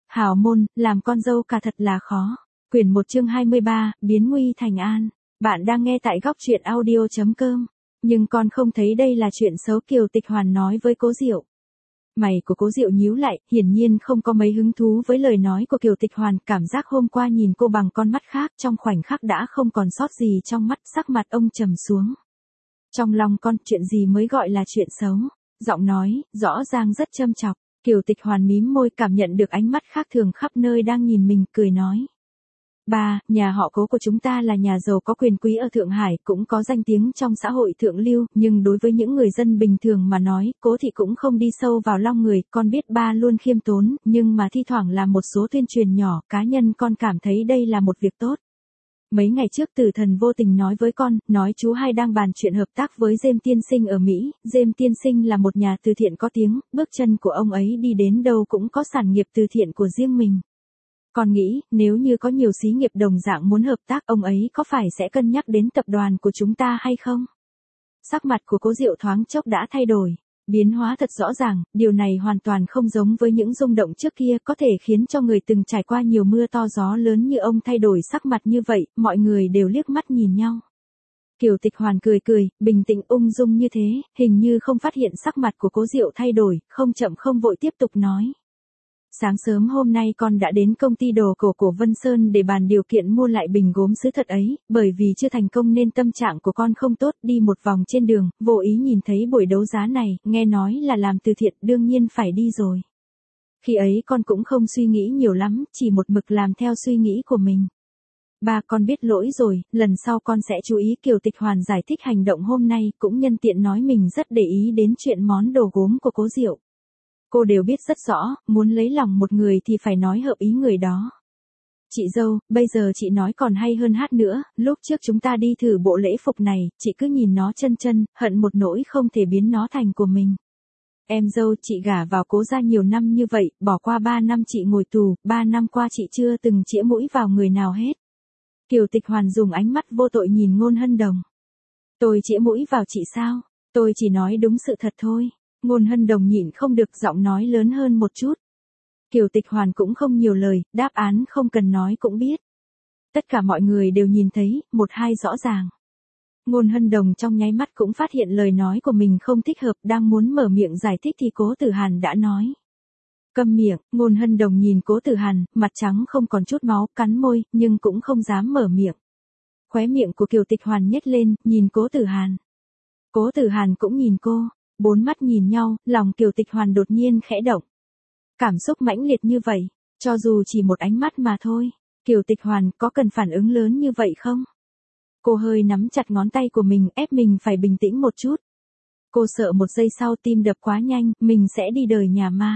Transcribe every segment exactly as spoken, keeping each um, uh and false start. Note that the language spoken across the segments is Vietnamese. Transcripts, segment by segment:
Hào môn, làm con dâu cả thật là khó. Quyển một chương hai mươi ba, biến nguy thành an. Bạn đang nghe tại góc truyện audio chấm com. Nhưng con không thấy đây là chuyện xấu, Kiều Tịch Hoàn nói với Cố Diệu. Mày của Cố Diệu nhíu lại, hiển nhiên không có mấy hứng thú với lời nói của Kiều Tịch Hoàn, cảm giác hôm qua nhìn cô bằng con mắt khác, trong khoảnh khắc đã không còn sót gì trong mắt, sắc mặt ông trầm xuống. Trong lòng con, chuyện gì mới gọi là chuyện xấu? Giọng nói, rõ ràng rất châm chọc. Kiều Tịch Hoàn mím môi, cảm nhận được ánh mắt khác thường khắp nơi đang nhìn mình, cười nói. Ba, nhà họ Cố của chúng ta là nhà giàu có quyền quý ở Thượng Hải, cũng có danh tiếng trong xã hội thượng lưu, nhưng đối với những người dân bình thường mà nói, Cố thị cũng không đi sâu vào lòng người, con biết ba luôn khiêm tốn, nhưng mà thi thoảng làm một số tuyên truyền nhỏ, cá nhân con cảm thấy đây là một việc tốt. Mấy ngày trước Tử Thần vô tình nói với con, nói chú hai đang bàn chuyện hợp tác với James Tiên Sinh ở Mỹ, James Tiên Sinh là một nhà từ thiện có tiếng, bước chân của ông ấy đi đến đâu cũng có sản nghiệp từ thiện của riêng mình. Con nghĩ, nếu như có nhiều xí nghiệp đồng dạng muốn hợp tác, ông ấy có phải sẽ cân nhắc đến tập đoàn của chúng ta hay không? Sắc mặt của Cố Diệu thoáng chốc đã thay đổi. Biến hóa thật rõ ràng, điều này hoàn toàn không giống với những rung động trước kia, có thể khiến cho người từng trải qua nhiều mưa to gió lớn như ông thay đổi sắc mặt như vậy, mọi người đều liếc mắt nhìn nhau. Kiều Tịch Hoàn cười cười, bình tĩnh ung dung như thế, hình như không phát hiện sắc mặt của Cố Diệu thay đổi, không chậm không vội tiếp tục nói. Sáng sớm hôm nay con đã đến công ty đồ cổ của Vân Sơn để bàn điều kiện mua lại bình gốm sứ thật ấy, bởi vì chưa thành công nên tâm trạng của con không tốt, đi một vòng trên đường, vô ý nhìn thấy buổi đấu giá này, nghe nói là làm từ thiện, đương nhiên phải đi rồi. Khi ấy con cũng không suy nghĩ nhiều lắm, chỉ một mực làm theo suy nghĩ của mình. Ba, con biết lỗi rồi, lần sau con sẽ chú ý. Kiều Tịch Hoàn giải thích hành động hôm nay, cũng nhân tiện nói mình rất để ý đến chuyện món đồ gốm của Cố Diệu. Cô đều biết rất rõ, muốn lấy lòng một người thì phải nói hợp ý người đó. Chị dâu, bây giờ chị nói còn hay hơn hát nữa, lúc trước chúng ta đi thử bộ lễ phục này, chị cứ nhìn nó chân chân, hận một nỗi không thể biến nó thành của mình. Em dâu, chị gả vào Cố gia nhiều năm như vậy, bỏ qua ba năm chị ngồi tù, ba năm qua chị chưa từng chĩa mũi vào người nào hết. Kiều Tịch Hoàn dùng ánh mắt vô tội nhìn Ngôn Hân Đồng. Tôi chĩa mũi vào chị sao? Tôi chỉ nói đúng sự thật thôi. Ngôn Hân Đồng nhịn không được, giọng nói lớn hơn một chút. Kiều Tịch Hoàn cũng không nhiều lời, đáp án không cần nói cũng biết. Tất cả mọi người đều nhìn thấy, một hai rõ ràng. Ngôn Hân Đồng trong nháy mắt cũng phát hiện lời nói của mình không thích hợp, đang muốn mở miệng giải thích thì Cố Tử Hàn đã nói. Câm miệng. Ngôn Hân Đồng nhìn Cố Tử Hàn, mặt trắng không còn chút máu, cắn môi, nhưng cũng không dám mở miệng. Khóe miệng của Kiều Tịch Hoàn nhếch lên, nhìn Cố Tử Hàn. Cố Tử Hàn cũng nhìn cô. Bốn mắt nhìn nhau, lòng Kiều Tịch Hoàn đột nhiên khẽ động. Cảm xúc mãnh liệt như vậy, cho dù chỉ một ánh mắt mà thôi, Kiều Tịch Hoàn có cần phản ứng lớn như vậy không? Cô hơi nắm chặt ngón tay của mình, ép mình phải bình tĩnh một chút. Cô sợ một giây sau tim đập quá nhanh, mình sẽ đi đời nhà ma.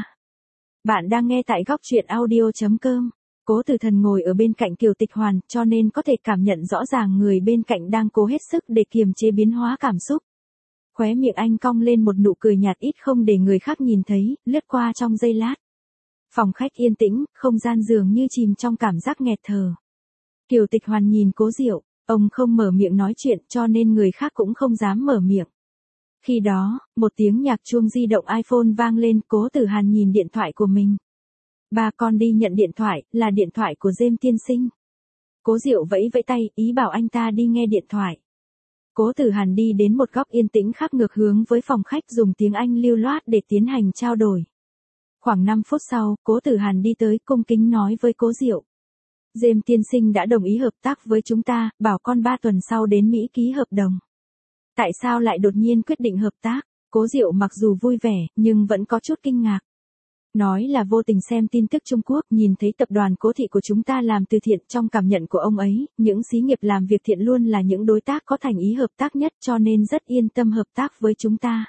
Bạn đang nghe tại góc truyện audio chấm com. Cố Tử Thần ngồi ở bên cạnh Kiều Tịch Hoàn, cho nên có thể cảm nhận rõ ràng người bên cạnh đang cố hết sức để kiềm chế biến hóa cảm xúc. Khóe miệng anh cong lên một nụ cười nhạt ít không để người khác nhìn thấy, lướt qua trong giây lát. Phòng khách yên tĩnh, không gian dường như chìm trong cảm giác nghẹt thở. Kiều Tịch Hoàn nhìn Cố Diệu, ông không mở miệng nói chuyện cho nên người khác cũng không dám mở miệng. Khi đó, một tiếng nhạc chuông di động iPhone vang lên, Cố Tử Hàn nhìn điện thoại của mình. Ba, con đi nhận điện thoại, là điện thoại của James Tiên Sinh. Cố Diệu vẫy vẫy tay, ý bảo anh ta đi nghe điện thoại. Cố Tử Hàn đi đến một góc yên tĩnh khác ngược hướng với phòng khách, dùng tiếng Anh lưu loát để tiến hành trao đổi. Khoảng năm phút sau, Cố Tử Hàn đi tới, cung kính nói với Cố Diệu. James Tiên Sinh đã đồng ý hợp tác với chúng ta, bảo con ba tuần sau đến Mỹ ký hợp đồng. Tại sao lại đột nhiên quyết định hợp tác? Cố Diệu mặc dù vui vẻ, nhưng vẫn có chút kinh ngạc. Nói là vô tình xem tin tức Trung Quốc, nhìn thấy tập đoàn Cố thị của chúng ta làm từ thiện, trong cảm nhận của ông ấy, những xí nghiệp làm việc thiện luôn là những đối tác có thành ý hợp tác nhất, cho nên rất yên tâm hợp tác với chúng ta.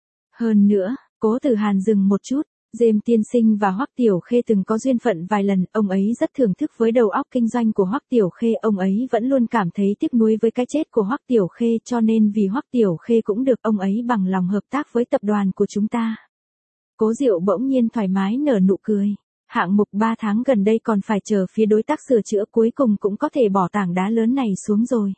Hơn nữa, Cố Tử Hàn dừng một chút, James Tiên Sinh và Hoắc Tiểu Khê từng có duyên phận vài lần, ông ấy rất thưởng thức với đầu óc kinh doanh của Hoắc Tiểu Khê, ông ấy vẫn luôn cảm thấy tiếc nuối với cái chết của Hoắc Tiểu Khê, cho nên vì Hoắc Tiểu Khê cũng được, ông ấy bằng lòng hợp tác với tập đoàn của chúng ta. Cố Diệu bỗng nhiên thoải mái nở nụ cười. Hạng mục ba tháng gần đây còn phải chờ phía đối tác sửa chữa, cuối cùng cũng có thể bỏ tảng đá lớn này xuống rồi.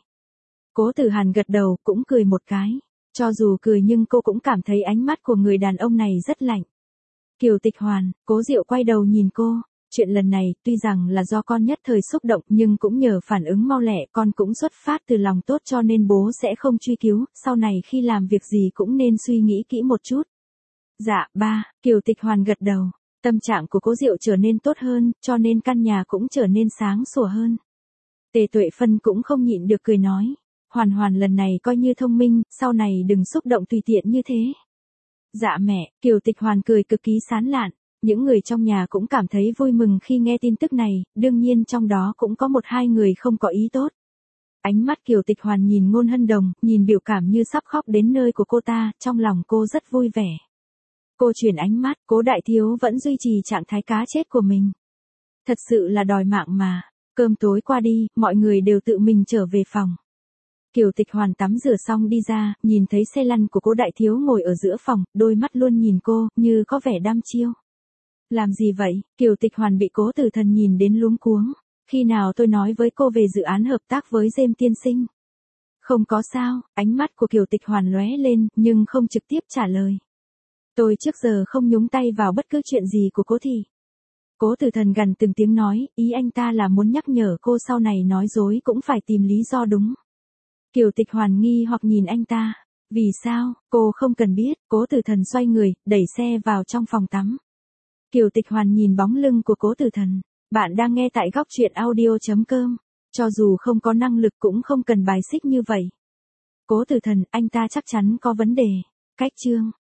Cố Tử Hàn gật đầu, cũng cười một cái. Cho dù cười nhưng cô cũng cảm thấy ánh mắt của người đàn ông này rất lạnh. Kiều Tịch Hoàn, Cố Diệu quay đầu nhìn cô. chuyện lần này tuy rằng là do con nhất thời xúc động nhưng cũng nhờ phản ứng mau lẹ, con cũng xuất phát từ lòng tốt cho nên bố sẽ không truy cứu, sau này khi làm việc gì cũng nên suy nghĩ kỹ một chút. Dạ, ba, Kiều Tịch Hoàn gật đầu. Tâm trạng của Cố Diệu trở nên tốt hơn, cho nên căn nhà cũng trở nên sáng sủa hơn. Tề Tuệ Phân cũng không nhịn được cười nói. Hoàn Hoàn lần này coi như thông minh, sau này đừng xúc động tùy tiện như thế. Dạ mẹ, Kiều Tịch Hoàn cười cực kỳ sán lạn. Những người trong nhà cũng cảm thấy vui mừng khi nghe tin tức này, đương nhiên trong đó cũng có một hai người không có ý tốt. Ánh mắt Kiều Tịch Hoàn nhìn Ngôn Hân Đồng, nhìn biểu cảm như sắp khóc đến nơi của cô ta, trong lòng cô rất vui vẻ. Cô chuyển ánh mắt, Cố đại thiếu vẫn duy trì trạng thái cá chết của mình. Thật sự là đòi mạng mà. Cơm tối qua đi, mọi người đều tự mình trở về phòng. Kiều Tịch Hoàn tắm rửa xong đi ra, nhìn thấy xe lăn của Cố đại thiếu ngồi ở giữa phòng, đôi mắt luôn nhìn cô, như có vẻ đăm chiêu. Làm gì vậy? Kiều Tịch Hoàn bị Cố Tử Thần nhìn đến luống cuống. Khi nào tôi nói với cô về dự án hợp tác với Diêm tiên sinh? Không có sao, ánh mắt của Kiều Tịch Hoàn lóe lên, nhưng không trực tiếp trả lời. Tôi trước giờ không nhúng tay vào bất cứ chuyện gì của Cố thị. Cố Tử Thần gần từng tiếng nói, ý anh ta là muốn nhắc nhở cô sau này nói dối cũng phải tìm lý do đúng. Kiều Tịch Hoàn nghi hoặc nhìn anh ta. Vì sao? Cô không cần biết. Cố Tử Thần xoay người, đẩy xe vào trong phòng tắm. Kiều Tịch Hoàn nhìn bóng lưng của Cố Tử Thần. Bạn đang nghe tại góc truyện audio chấm com. Cho dù không có năng lực cũng không cần bài xích như vậy. Cố Tử Thần, anh ta chắc chắn có vấn đề. Cách chương.